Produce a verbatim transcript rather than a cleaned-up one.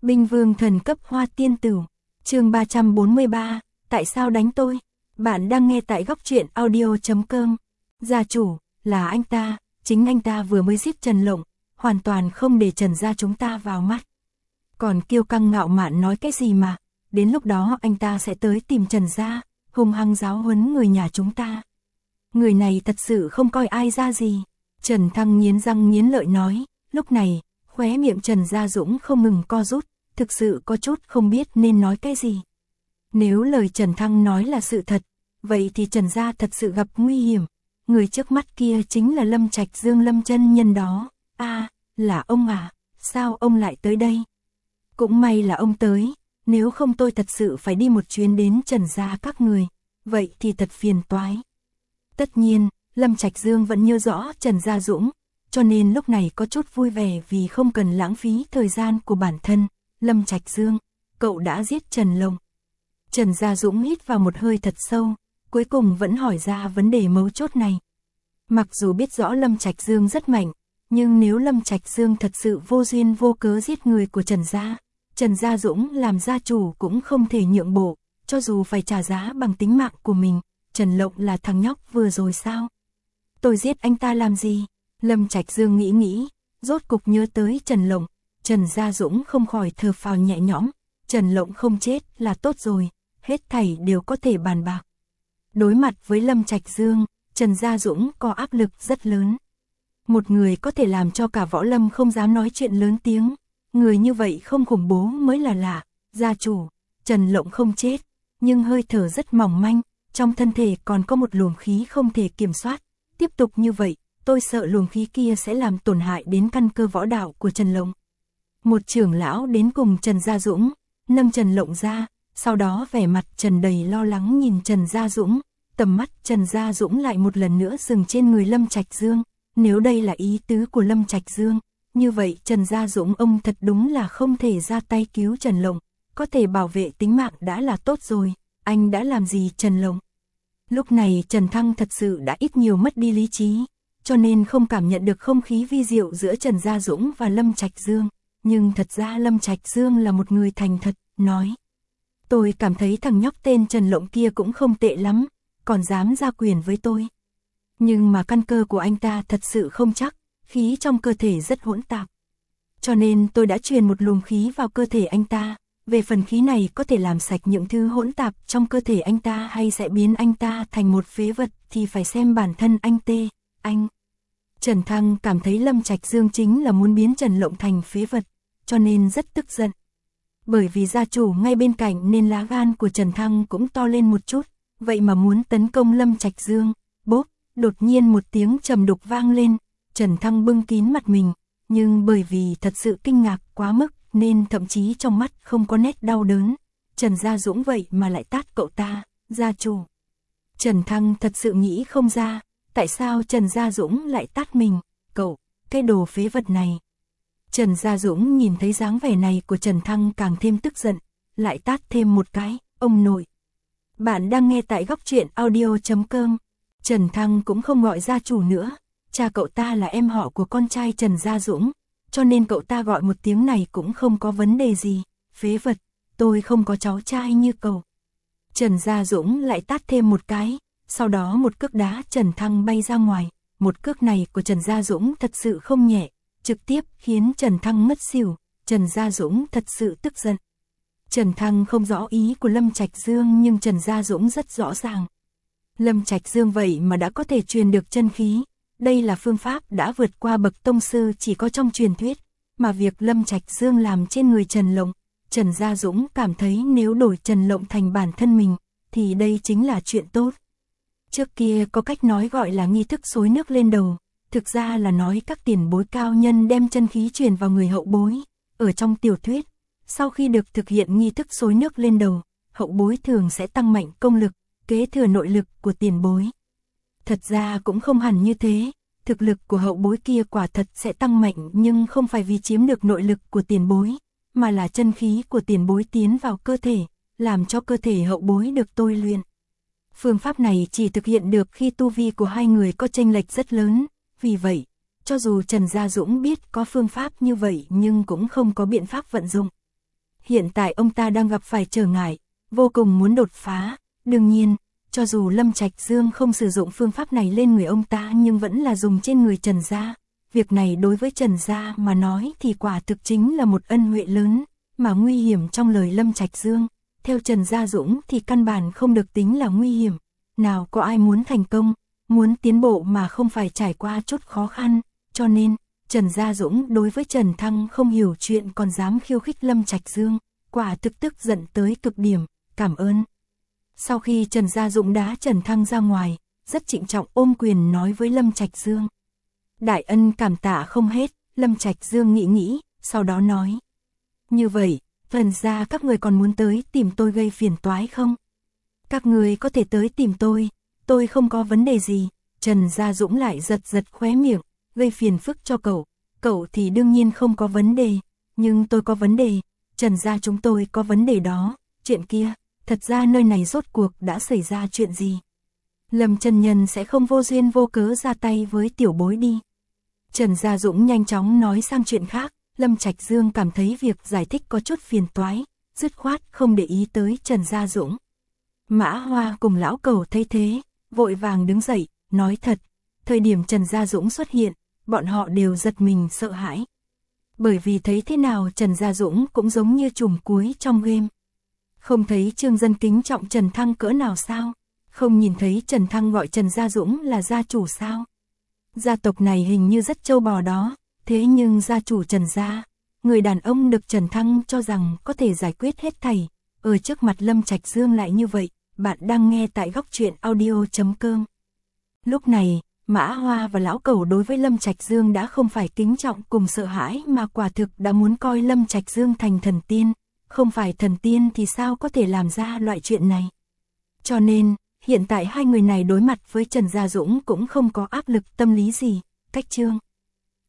Binh vương thần cấp hoa tiên tử. Chương ba trăm bốn mươi ba, tại sao đánh tôi? Bạn đang nghe tại góc truyện audio chấm com. Gia chủ, là anh ta, chính anh ta vừa mới giết Trần Lộng, hoàn toàn không để Trần gia chúng ta vào mắt. Còn kiêu căng ngạo mạn nói cái gì mà, đến lúc đó anh ta sẽ tới tìm Trần gia, hung hăng giáo huấn người nhà chúng ta. Người này thật sự không coi ai ra gì. Trần Thăng nghiến răng nghiến lợi nói, lúc này, khóe miệng Trần Gia Dũng không ngừng co rút, thực sự có chút không biết nên nói cái gì. Nếu lời Trần Thăng nói là sự thật, vậy thì Trần Gia thật sự gặp nguy hiểm. Người trước mắt kia chính là Lâm Trạch Dương Lâm chân nhân đó. A, à, là ông à, sao ông lại tới đây? Cũng may là ông tới, nếu không tôi thật sự phải đi một chuyến đến Trần Gia các người, vậy thì thật phiền toái. Tất nhiên, Lâm Trạch Dương vẫn nhớ rõ Trần Gia Dũng, cho nên lúc này có chút vui vẻ vì không cần lãng phí thời gian của bản thân. Lâm Trạch Dương, cậu đã giết Trần Lộng. Trần Gia Dũng hít vào một hơi thật sâu, cuối cùng vẫn hỏi ra vấn đề mấu chốt này. Mặc dù biết rõ Lâm Trạch Dương rất mạnh, nhưng nếu Lâm Trạch Dương thật sự vô duyên vô cớ giết người của Trần Gia, Trần Gia Dũng làm gia chủ cũng không thể nhượng bộ, cho dù phải trả giá bằng tính mạng của mình. Trần Lộng là thằng nhóc vừa rồi sao? Tôi giết anh ta làm gì? Lâm Trạch Dương nghĩ nghĩ, rốt cục nhớ tới Trần Lộng. Trần Gia Dũng không khỏi thở phào nhẹ nhõm. Trần Lộng không chết là tốt rồi, hết thảy đều có thể bàn bạc. Đối mặt với Lâm Trạch Dương, Trần Gia Dũng có áp lực rất lớn. Một người có thể làm cho cả võ lâm không dám nói chuyện lớn tiếng. Người như vậy không khủng bố mới là lạ. Gia chủ, Trần Lộng không chết, nhưng hơi thở rất mỏng manh. Trong thân thể còn có một luồng khí không thể kiểm soát. Tiếp tục như vậy, tôi sợ luồng khí kia sẽ làm tổn hại đến căn cơ võ đạo của Trần Lộng. Một trưởng lão đến cùng Trần Gia Dũng, nâng Trần Lộng ra, sau đó vẻ mặt Trần đầy lo lắng nhìn Trần Gia Dũng. Tầm mắt Trần Gia Dũng lại một lần nữa dừng trên người Lâm Trạch Dương. Nếu đây là ý tứ của Lâm Trạch Dương, như vậy Trần Gia Dũng ông thật đúng là không thể ra tay cứu Trần Lộng. Có thể bảo vệ tính mạng đã là tốt rồi. Anh đã làm gì Trần Lộng? Lúc này Trần Thăng thật sự đã ít nhiều mất đi lý trí, cho nên không cảm nhận được không khí vi diệu giữa Trần Gia Dũng và Lâm Trạch Dương. Nhưng thật ra Lâm Trạch Dương là một người thành thật, nói. Tôi cảm thấy thằng nhóc tên Trần Lộng kia cũng không tệ lắm, còn dám ra quyền với tôi. Nhưng mà căn cơ của anh ta thật sự không chắc, khí trong cơ thể rất hỗn tạp. Cho nên tôi đã truyền một luồng khí vào cơ thể anh ta. Về phần khí này có thể làm sạch những thứ hỗn tạp trong cơ thể anh ta hay sẽ biến anh ta thành một phế vật thì phải xem bản thân anh tê, anh. Trần Thăng cảm thấy Lâm Trạch Dương chính là muốn biến Trần Lộng thành phế vật, cho nên rất tức giận. Bởi vì gia chủ ngay bên cạnh nên lá gan của Trần Thăng cũng to lên một chút, vậy mà muốn tấn công Lâm Trạch Dương. Bốp, đột nhiên một tiếng trầm đục vang lên, Trần Thăng bưng kín mặt mình, nhưng bởi vì thật sự kinh ngạc quá mức, nên thậm chí trong mắt không có nét đau đớn. Trần Gia Dũng vậy mà lại tát cậu ta, gia chủ. Trần Thăng thật sự nghĩ không ra, tại sao Trần Gia Dũng lại tát mình, cậu, cái đồ phế vật này. Trần Gia Dũng nhìn thấy dáng vẻ này của Trần Thăng càng thêm tức giận, lại tát thêm một cái, ông nội. Bạn đang nghe tại góc truyện audio chấm com. Trần Thăng cũng không gọi gia chủ nữa, cha cậu ta là em họ của con trai Trần Gia Dũng. Cho nên cậu ta gọi một tiếng này cũng không có vấn đề gì. Phế vật, tôi không có cháu trai như cậu. Trần Gia Dũng lại tát thêm một cái, sau đó một cước đá Trần Thăng bay ra ngoài. Một cước này của Trần Gia Dũng thật sự không nhẹ, trực tiếp khiến Trần Thăng ngất xỉu. Trần Gia Dũng thật sự tức giận. Trần Thăng không rõ ý của Lâm Trạch Dương nhưng Trần Gia Dũng rất rõ ràng. Lâm Trạch Dương vậy mà đã có thể truyền được chân khí. Đây là phương pháp đã vượt qua bậc tông sư chỉ có trong truyền thuyết, mà việc Lâm Trạch Dương làm trên người Trần Lộng, Trần Gia Dũng cảm thấy nếu đổi Trần Lộng thành bản thân mình, thì đây chính là chuyện tốt. Trước kia có cách nói gọi là nghi thức xối nước lên đầu, thực ra là nói các tiền bối cao nhân đem chân khí truyền vào người hậu bối. Ở trong tiểu thuyết, sau khi được thực hiện nghi thức xối nước lên đầu, hậu bối thường sẽ tăng mạnh công lực, kế thừa nội lực của tiền bối. Thật ra cũng không hẳn như thế, thực lực của hậu bối kia quả thật sẽ tăng mạnh nhưng không phải vì chiếm được nội lực của tiền bối, mà là chân khí của tiền bối tiến vào cơ thể, làm cho cơ thể hậu bối được tôi luyện. Phương pháp này chỉ thực hiện được khi tu vi của hai người có chênh lệch rất lớn, vì vậy, cho dù Trần Gia Dũng biết có phương pháp như vậy nhưng cũng không có biện pháp vận dụng. Hiện tại ông ta đang gặp phải trở ngại, vô cùng muốn đột phá. Đương nhiên, cho dù Lâm Trạch Dương không sử dụng phương pháp này lên người ông ta nhưng vẫn là dùng trên người Trần Gia. Việc này đối với Trần Gia mà nói thì quả thực chính là một ân huệ lớn, mà nguy hiểm trong lời Lâm Trạch Dương. Theo Trần Gia Dũng thì căn bản không được tính là nguy hiểm. Nào có ai muốn thành công, muốn tiến bộ mà không phải trải qua chút khó khăn, cho nên Trần Gia Dũng đối với Trần Thăng không hiểu chuyện còn dám khiêu khích Lâm Trạch Dương, quả thực tức giận tới cực điểm, cảm ơn. Sau khi Trần Gia Dũng đá Trần Thăng ra ngoài, rất trịnh trọng ôm quyền nói với Lâm Trạch Dương. Đại ân cảm tạ không hết, Lâm Trạch Dương nghĩ nghĩ, sau đó nói. Như vậy, Trần gia các người còn muốn tới tìm tôi gây phiền toái không? Các người có thể tới tìm tôi, tôi không có vấn đề gì. Trần Gia Dũng lại giật giật khóe miệng, gây phiền phức cho cậu. Cậu thì đương nhiên không có vấn đề, nhưng tôi có vấn đề. Trần gia chúng tôi có vấn đề đó. Chuyện kia, thật ra nơi này rốt cuộc đã xảy ra chuyện gì? Lâm Chân Nhân sẽ không vô duyên vô cớ ra tay với tiểu bối đi. Trần Gia Dũng nhanh chóng nói sang chuyện khác. Lâm Trạch Dương cảm thấy việc giải thích có chút phiền toái, dứt khoát không để ý tới Trần Gia Dũng. Mã Hoa cùng lão Cẩu thấy thế, vội vàng đứng dậy, nói thật, thời điểm Trần Gia Dũng xuất hiện, bọn họ đều giật mình sợ hãi. Bởi vì thấy thế nào Trần Gia Dũng cũng giống như trùm cuối trong game. Không thấy Trương Dân kính trọng Trần Thăng cỡ nào sao? Không nhìn thấy Trần Thăng gọi Trần Gia Dũng là gia chủ sao? Gia tộc này hình như rất trâu bò đó, thế nhưng gia chủ Trần Gia, người đàn ông được Trần Thăng cho rằng có thể giải quyết hết thảy, ở trước mặt Lâm Trạch Dương lại như vậy. Bạn đang nghe tại góc truyện audio chấm com. Lúc này, Mã Hoa và lão Cẩu đối với Lâm Trạch Dương đã không phải kính trọng cùng sợ hãi mà quả thực đã muốn coi Lâm Trạch Dương thành thần tiên. Không phải thần tiên thì sao có thể làm ra loại chuyện này. Cho nên, hiện tại hai người này đối mặt với Trần Gia Dũng cũng không có áp lực tâm lý gì. Cách chương